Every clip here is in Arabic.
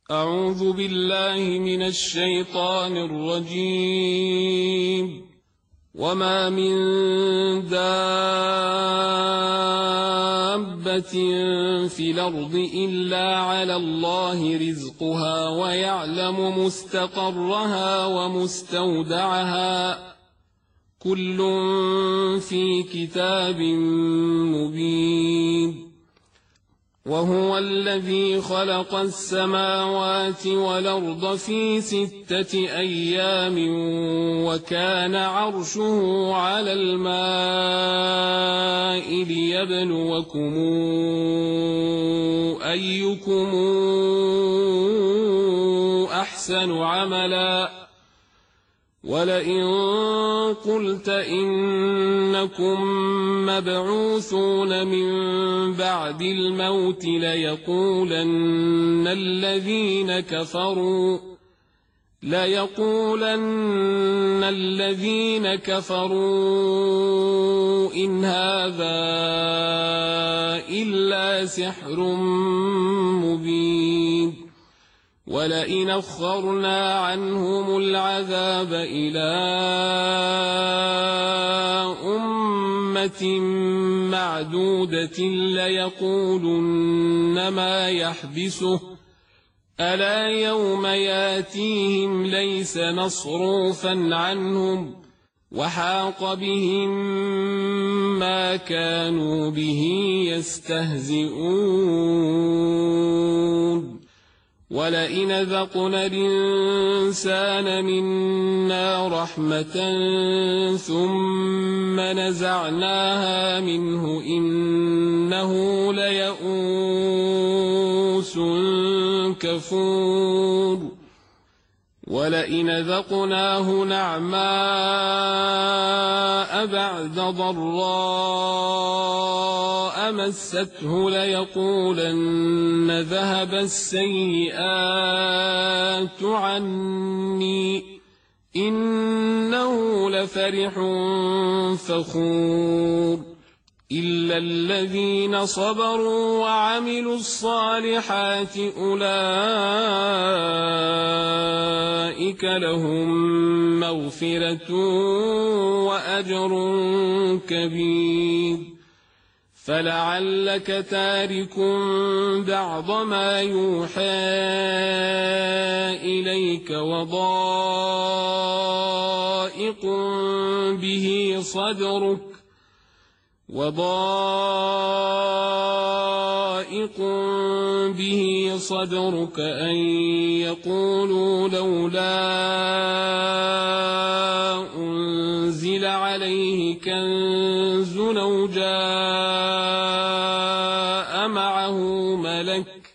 أعوذ بالله من الشيطان الرجيم. وما من دابة في الأرض إلا على الله رزقها ويعلم مستقرها ومستودعها كل في كتاب مبين. وهو الذي خلق السماوات والأرض في 6 أيام وكان عرشه على الماء ليبلوكم أيكم أحسن عملا ولئن قلت إنكم مبعوثون من بعد الموت ليقولن الذين كفروا إن هذا إلا سحر مبين. ولئن أخرنا عنهم العذاب إلى أمة معدودة ليقولن ما يحبسه ألا يوم ياتيهم ليس مصروفا عنهم وحاق بهم ما كانوا به يستهزئون. ولئن ذقنا الإنسان منا رحمة ثم نزعناها منه إنه ليئوس كفور. ولئن ذقناه نعماء بعد ضراء مسته ليقولن ذهب السيئات عني إنه لفرح فخور. إلا الذين صبروا وعملوا الصالحات أولئك لهم مغفرة وأجر كبير. فلعلك تارك بعض ما يوحى إليك وضائق به صدرك أن يقولوا لولا أنزل عليه كنز أو جاء معه ملك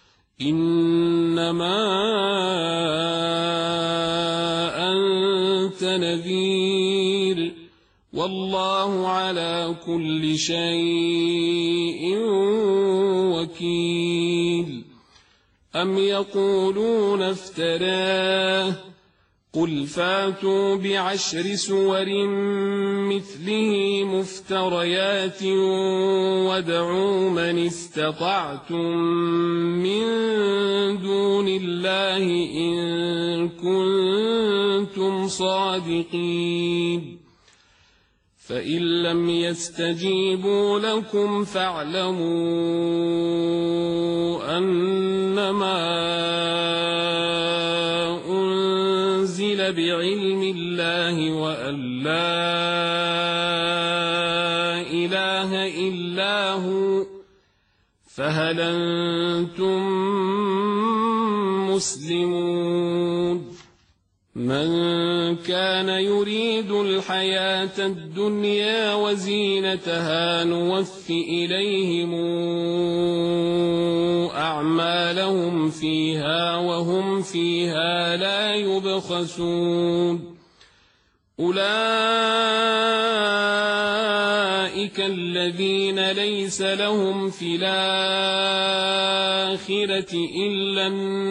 إنما أنت نذير والله على كل شيء وكيل. أم يقولون افتراه قل فاتوا ب10 سور مثله مفتريات وادعوا من استطعتم من دون الله إن كنتم صادقين. فإن لم يستجيبوا لكم فاعلموا أنما أنزل بعلم الله وأن لا إله إلا هو فهل أنتم مسلمون. من كان يريد الحياة الدنيا وزينتها نوف إليهم أعمالهم فيها وهم فيها لا يبخسون. أولئك الذين ليس لهم في الآخرة إلا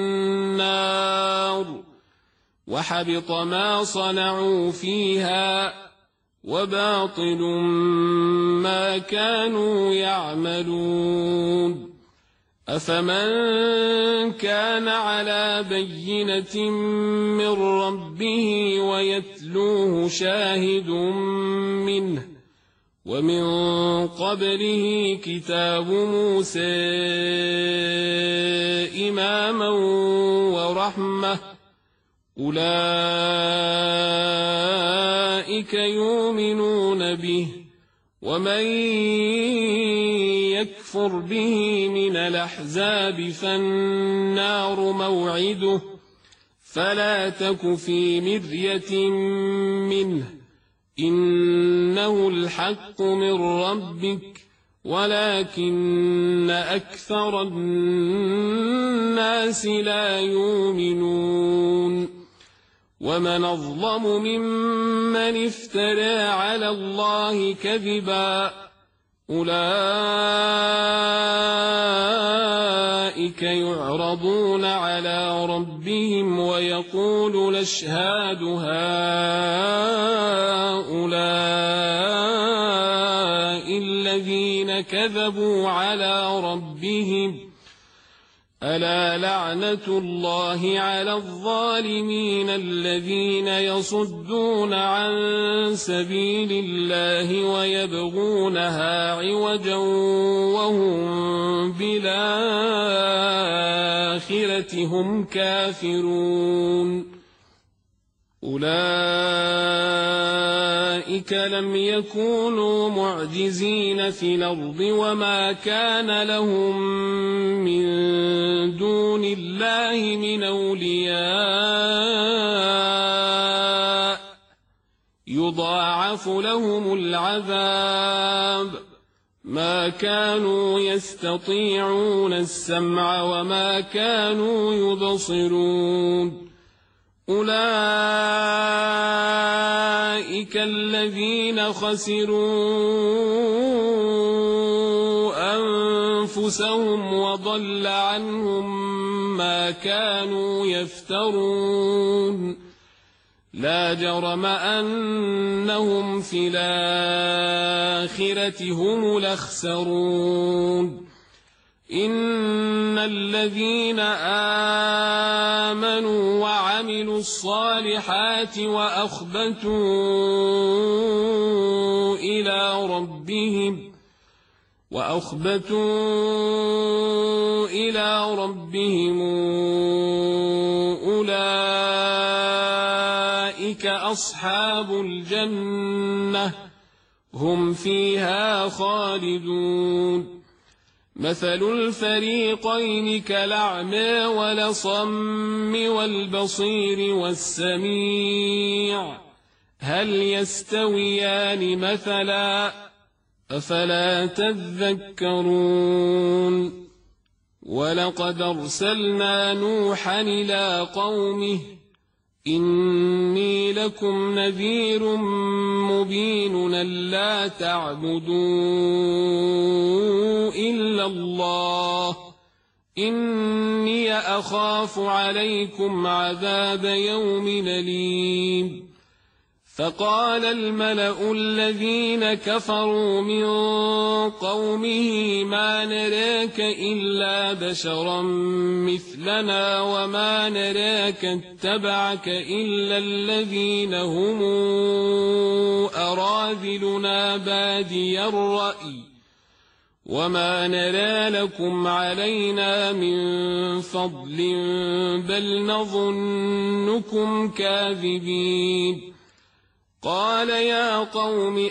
النار وحبط ما صنعوا فيها وباطل ما كانوا يعملون. أفمن كان على بينة من ربه ويتلوه شاهد منه ومن قبله كتاب موسى إماما ورحمة أولئك يؤمنون به ومن يكفر به من الأحزاب فالنار موعده فلا تك في مرية منه إنه الحق من ربك ولكن أكثر الناس لا يؤمنون ومن أظلم ممن افترى على الله كذبا أولئك يعرضون على ربهم ويقول الأشهاد هؤلاء الذين كذبوا على ربهم ألا لعنة الله على الظالمين الذين يصدون عن سبيل الله ويبغونها عوجا وهم بالآخرة هم كافرون أولئك لم يكونوا معجزين في الأرض وما كان لهم من دون الله من أولياء يضاعف لهم العذاب ما كانوا يستطيعون السمع وما كانوا يبصرون أولئك الذين خسروا أنفسهم وضل عنهم ما كانوا يفترون لا جرم أنهم في الآخرة هم الأخسرون إن الذين آمنوا وعملوا الصالحات وأخبتوا إلى ربهم أولئك أصحاب الجنة هم فيها خالدون مثل الفريقين كالأعمى والأصم والبصير والسميع هل يستويان مثلا أفلا تذكرون ولقد أرسلنا نوحا إلى قومه إني لكم نذير مبين ألا تعبدوا إلا الله إني أخاف عليكم عذاب يوم أليم فقال الملأ الذين كفروا من قومه ما نراك إلا بشرا مثلنا وما نراك اتبعك إلا الذين هم أراذلنا بادي الرأي وما نرى لكم علينا من فضل بل نظنكم كاذبين قال يا قوم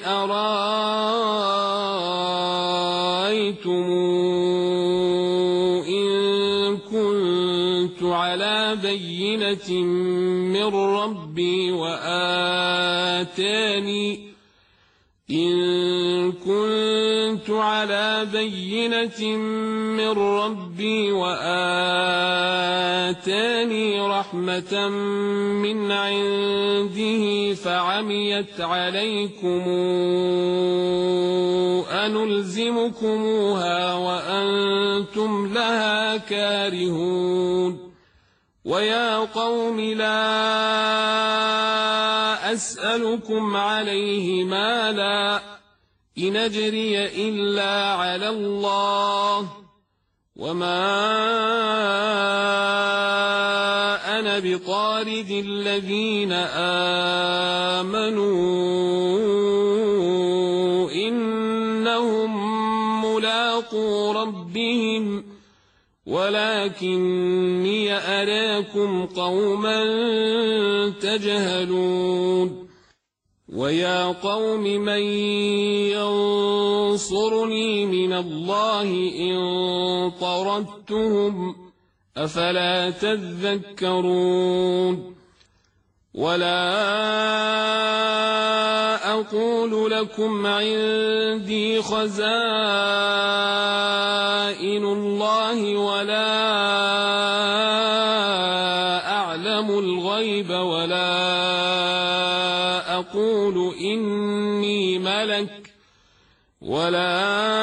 أرأيتم إن كنت على بينة من ربي وآتاني رحمة من عنده فعميت عليكم أنلزمكموها وأنتم لها كارهون ويا قوم لا أسألكم عليه مالا إن أجري إلا على الله وما أنا بطارد الذين آمنوا إنهم ملاقو ربهم ولكني أراكم قوما تجهلون ويا قوم من ينصرني من الله إن طردتهم أفلا تذكرون ولا أقول لكم عندي خزائن الله ولا أعلم الغيب ولا أقول إني ملك ولا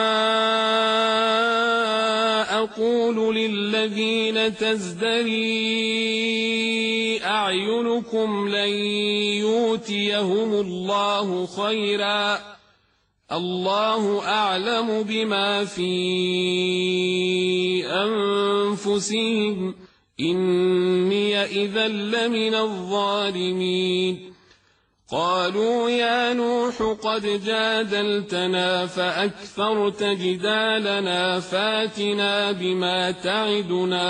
أقول للذين تزدري أعينكم لن يؤتيهم الله خيرا الله أعلم بما في أنفسهم إني إذا لمن الظالمين قالوا يا نوح قد جادلتنا فأكثرت جدالنا فاتنا بما تعدنا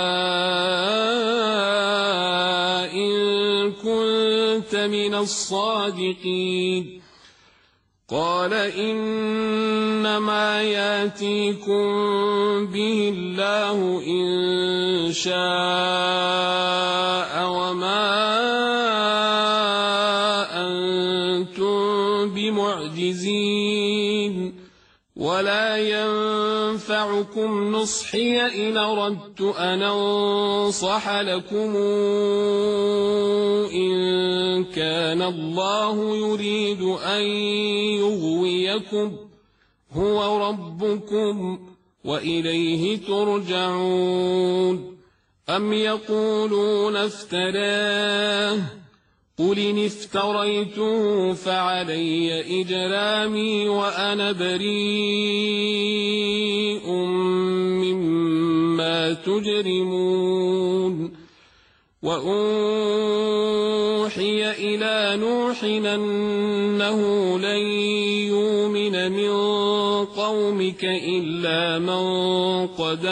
إن كنت من الصادقين قال إنما ياتيكم به الله إن شاء وما بمعجزين ولا ينفعكم نصحي إن أردت أن أنصح لكم إن كان الله يريد أن يغويكم هو ربكم وإليه ترجعون أم يقولون افتراه قل إن افتريته فعلي إجرامي وأنا بريء مما تجرمون وأوحي إلى نوح أنه لن يؤمن من قومك إلا من قد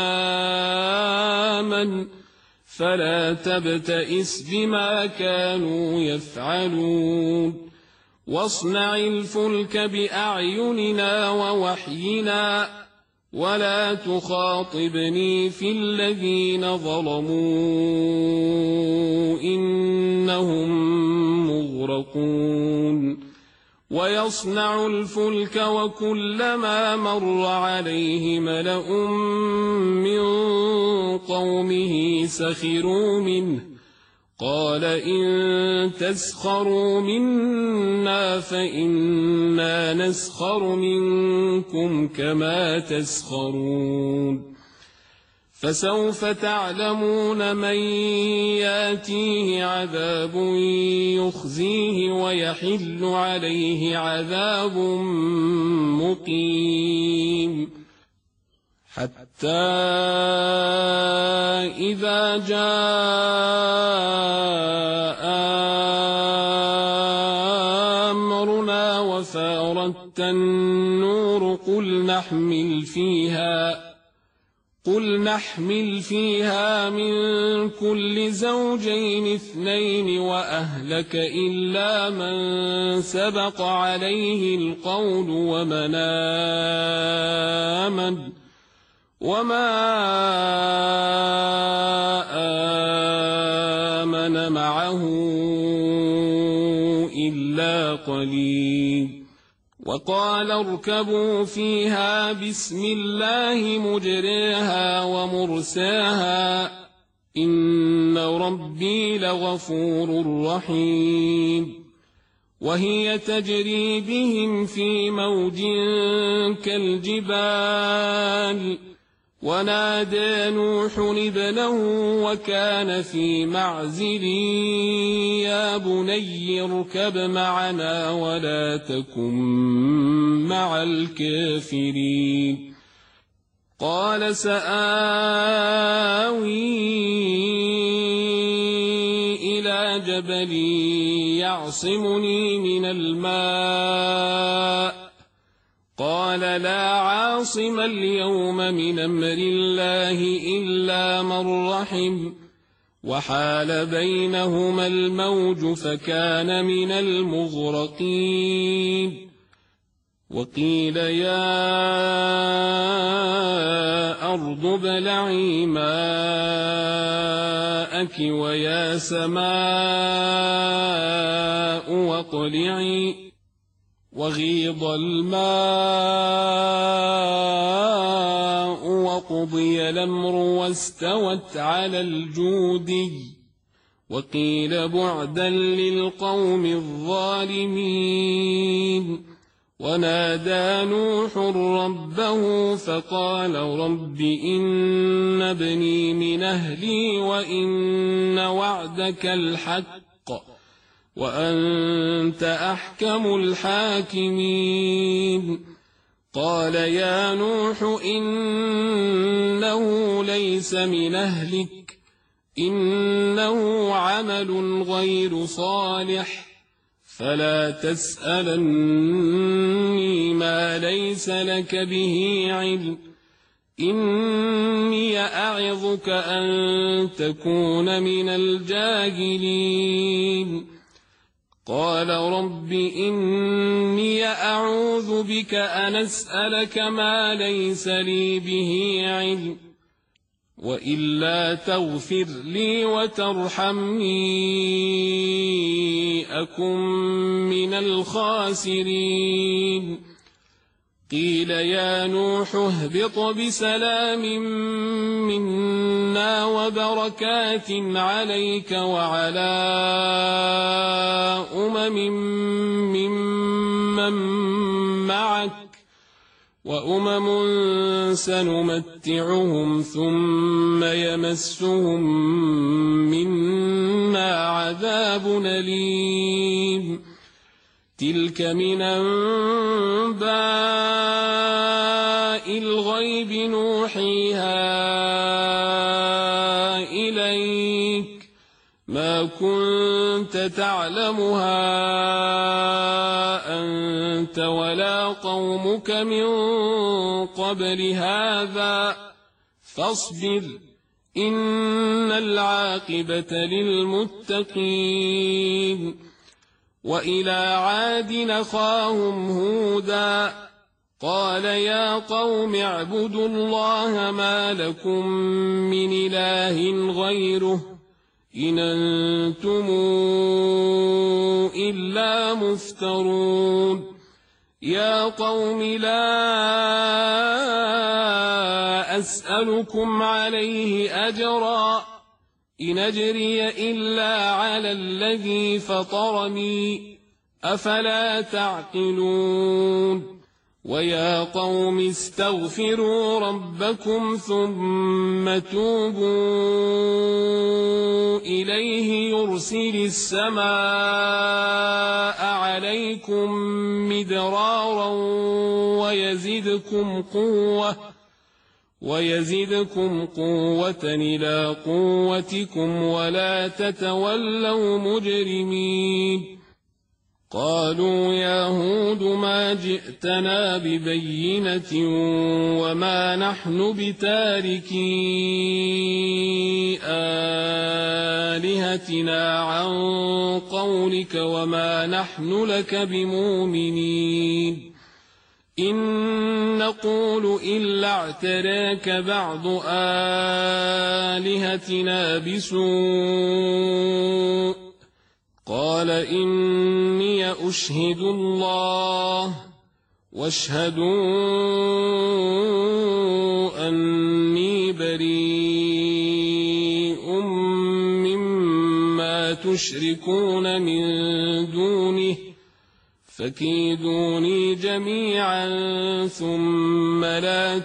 آمن فلا تبتئس بما كانوا يفعلون واصنع الفلك بأعيننا ووحينا ولا تخاطبني في الذين ظلموا إنهم مغرقون ويصنع الفلك وكلما مر عليه ملأ من قومه سخروا منه قال إن تسخروا منا فإنا نسخر منكم كما تسخرون فسوف تعلمون من ياتيه عذاب يخزيه ويحل عليه عذاب مقيم حتى إذا جاء أمرنا وفارت النور قل نحمل فيها من كل زوجين اثنين وأهلك إلا من سبق عليه القول ومن آمن وما آمن معه إلا قليل وقال اركبوا فيها بسم الله مجريها ومرساها إن ربي لغفور رحيم وهي تجري بهم في موج كالجبال ونادى نوح ابنه وكان في معزل يا بني اركب معنا ولا تكن مع الكافرين قال سآوي إلى جبل يعصمني من الماء قال لا عاصم اليوم من أمر الله إلا من رحم وحال بينهما الموج فكان من المغرقين وقيل يا أرض ابلعي ماءك ويا سماء واقلعي وغيض الماء وقضي الأمر واستوت على الجودي وقيل بعدا للقوم الظالمين ونادى نوح ربه فقال رب إن ابني من أهلي وإن وعدك الحق وأنت أحكم الحاكمين قال يا نوح إنه ليس من أهلك إنه عمل غير صالح فلا تسألني ما ليس لك به علم إني أعظك أن تكون من الجاهلين قال رب إني أعوذ بك أن أسألك ما ليس لي به علم وإلا تغفر لي وترحمني أكن من الخاسرين قيل يا نوح اهبط بسلام منا وبركات عليك وعلى ممن معك وأمم سنمتعهم ثم يمسهم منا عذاب أليم تلك من أنباء الغيب نوحيها إليك ما كنت تعلمها أنت ولا قومك من قبل هذا فاصبر إن العاقبة للمتقين وإلى عاد أخاهم هودا قال يا قوم اعبدوا الله ما لكم من إله غيره إن أنتم إلا مفترون يا قوم لا أسألكم عليه أجرا إن أجري إلا على الذي فطرني أفلا تعقلون ويا قوم استغفروا ربكم ثم توبوا إليه يرسل السماء عليكم مدرارا ويزدكم قوة إلى قوتكم ولا تتولوا مجرمين قالوا يا هود ما جئتنا ببينة وما نحن بتاركي آلهتنا عن قولك وما نحن لك بمؤمنين إن نقول إلا اعتراك بعض آلهتنا بسوء قال إني أشهد الله واشهدوا أني بريء مما تشركون من دونه فكيدوني جميعا ثم لا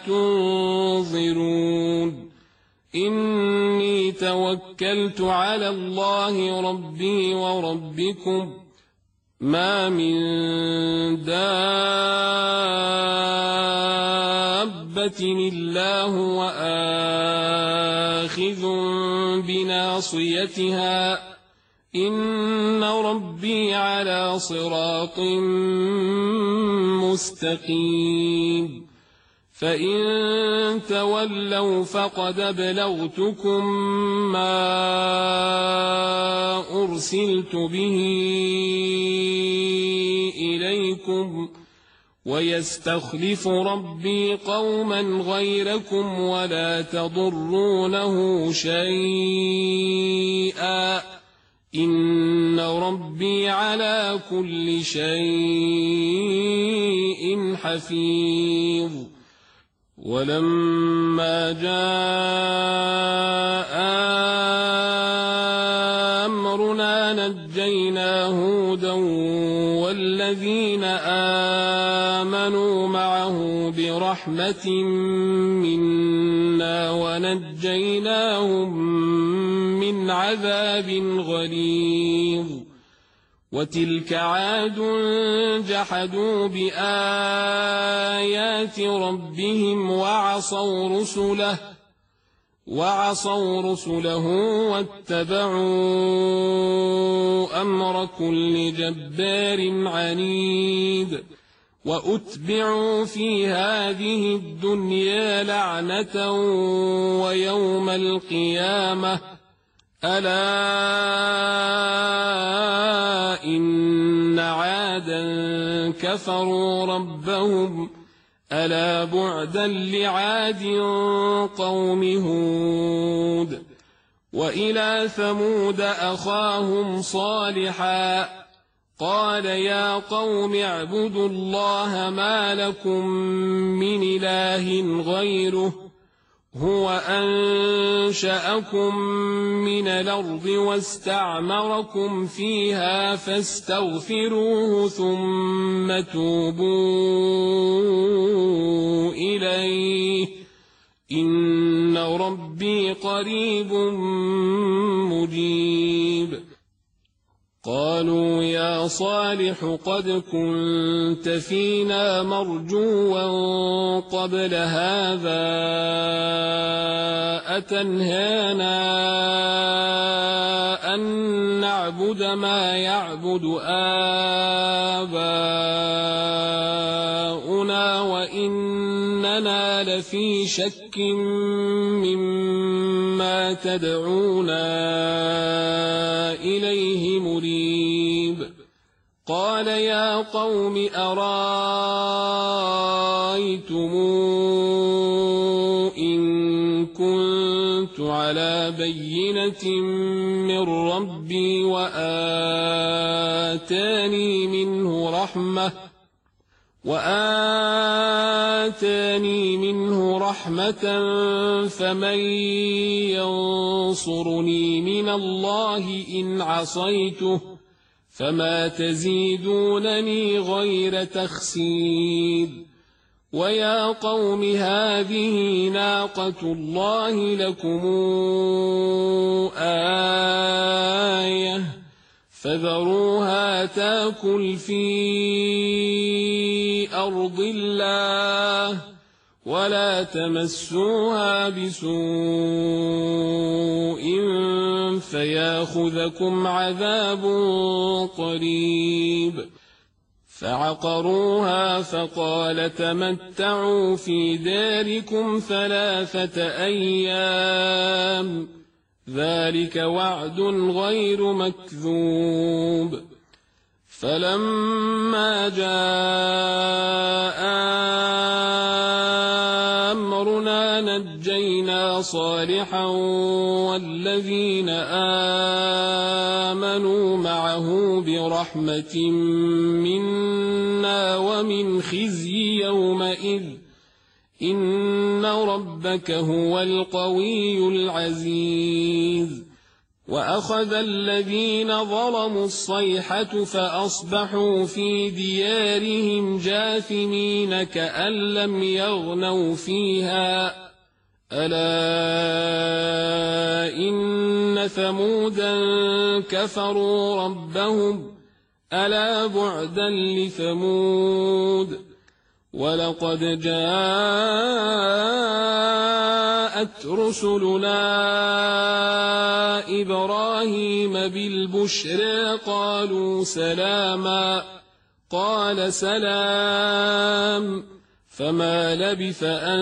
تنظرون إني توكلت على الله ربي وربكم ما من دابة إلا هو آخذ بناصيتها إن ربي على صراط مستقيم فإن تولوا فقد أبلغتكم ما أرسلت به إليكم ويستخلف ربي قوما غيركم ولا تضرونه شيئا إن ربي على كل شيء حفيظ ولما جاء أمرنا نجينا هودا والذين آمنوا معه برحمة منا ونجيناهم من عذاب غليظ وتلك عاد جحدوا بآيات ربهم وعصوا رسله واتبعوا أمر كل جبار عنيد وأتبعوا في هذه الدنيا لعنة ويوم القيامة ألا إن عادا كفروا ربهم ألا بعدا لعاد قوم هود وإلى ثمود أخاهم صالحا قال يا قوم اعبدوا الله ما لكم من إله غيره هو أنشأكم من الأرض واستعمركم فيها فاستغفروه ثم توبوا إليه إن ربي قريب مجيب قالوا يا صالح قد كنت فينا مرجوا قبل هذا أتنهانا أن نعبد ما يعبد آباؤنا وإننا لفي شك مما تدعونا إليه مريب قال يا قوم أرايتم إن كنت على بينة من ربي وآتاني منه رحمة فمن ينصرني من الله إن عصيته فما تزيدونني غير تخسير ويا قوم هذه ناقة الله لكم آية فذروها تاكل في أرض الله ولا تمسوها بسوء فياخذكم عذاب قريب فعقروها فقال تمتعوا في داركم 3 أيام ذلك وعد غير مكذوب فلما جاء أمرنا نجينا صالحا والذين آمنوا معه برحمة منا ومن خزي يومئذ إن ربك هو القوي العزيز وأخذ الذين ظلموا الصيحة فأصبحوا في ديارهم جاثمين كأن لم يغنوا فيها ألا إن ثمودا كفروا ربهم ألا بعدا لثمود ولقد جاءت رسلنا إبراهيم بالبشرى قالوا سلاما قال سلام فما لبث أن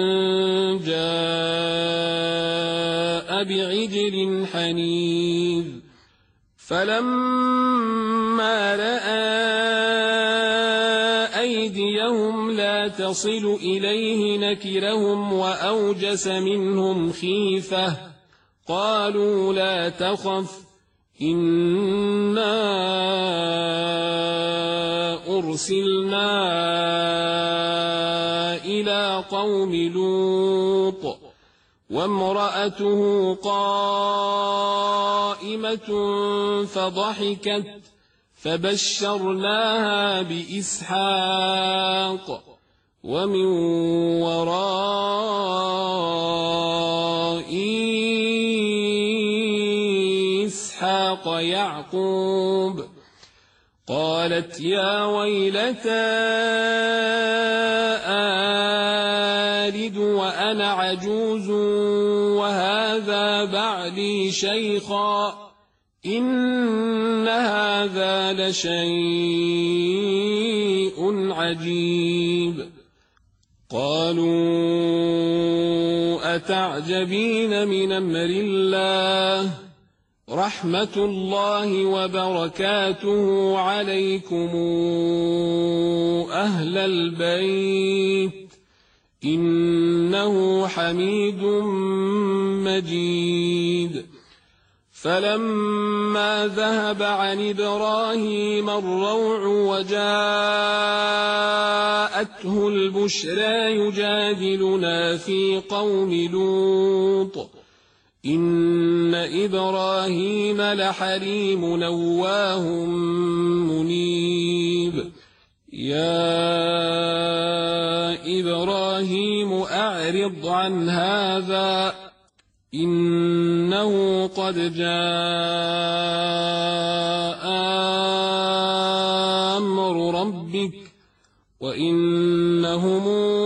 جاء بعجل حنيذ فلما رأى أيديهم لا تصل إليه نكرهم وأوجس منهم خيفة قالوا لا تخف إنا أرسلنا إلى قوم لوط وامرأته قائمة فضحكت فبشرناها بإسحاق ومن وراء إسحاق يعقوب قالت يا ويلتى آلد وأنا عجوز وهذا بعلي شيخا إن هذا لشيء عجيب قالوا أتعجبين من أمر الله رحمة الله وبركاته عليكم أهل البيت إنه حميد مجيد فلما ذهب عن إبراهيم الروع وجاءته البشرى يجادلنا في قوم لوط إن إبراهيم لحليم نواه منيب يا إبراهيم أعرض عن هذا إنه قد جاء أمر ربك وإنهم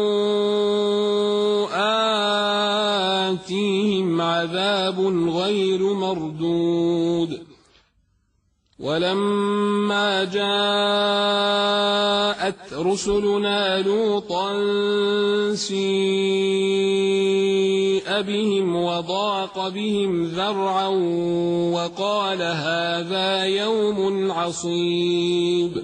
آتيهم عذاب غير مردود ولما جاءت رسلنا لوطا سيء بهم وضاق بهم ذرعا وقال هذا يوم عصيب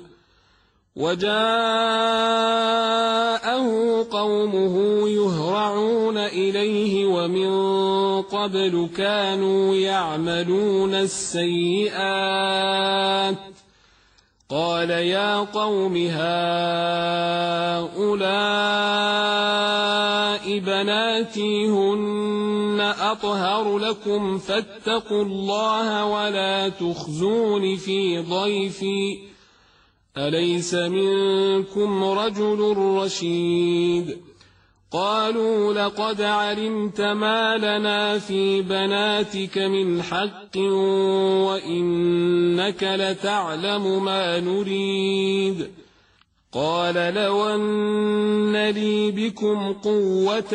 وجاءه قومه يهرعون إليه ومن قبل كانوا يعملون السيئات قال يا قوم هؤلاء بناتي هن أطهر لكم فاتقوا الله ولا تخزون في ضيفي أليس منكم رجل رشيد قالوا لقد علمت ما لنا في بناتك من حق وإنك لتعلم ما نريد قال لو أن لي بكم قوة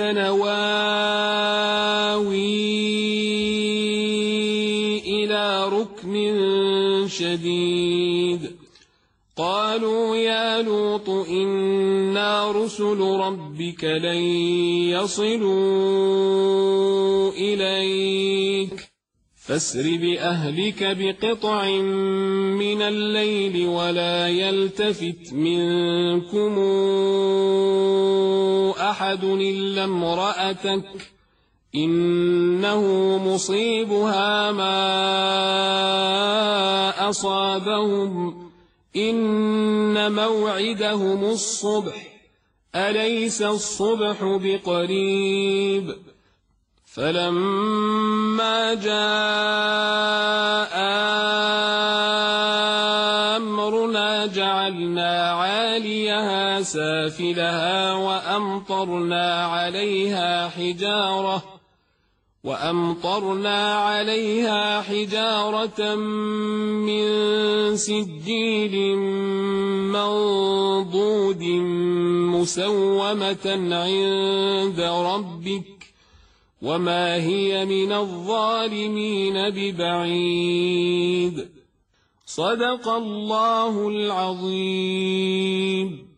نواوي إلى ركن شديد قالوا يا لوط إنا رسل ربك لن يصلوا إليك فاسر بأهلك بقطع من الليل ولا يلتفت منكم أحد إلا امرأتك إنه مصيبها ما أصابهم إن موعدهم الصبح أليس الصبح بقريب فلما جاء أمرنا جعلنا عاليها سافلها وأمطرنا عليها حجارة من سجيل منضود مسومة عند ربك وما هي من الظالمين ببعيد. صدق الله العظيم.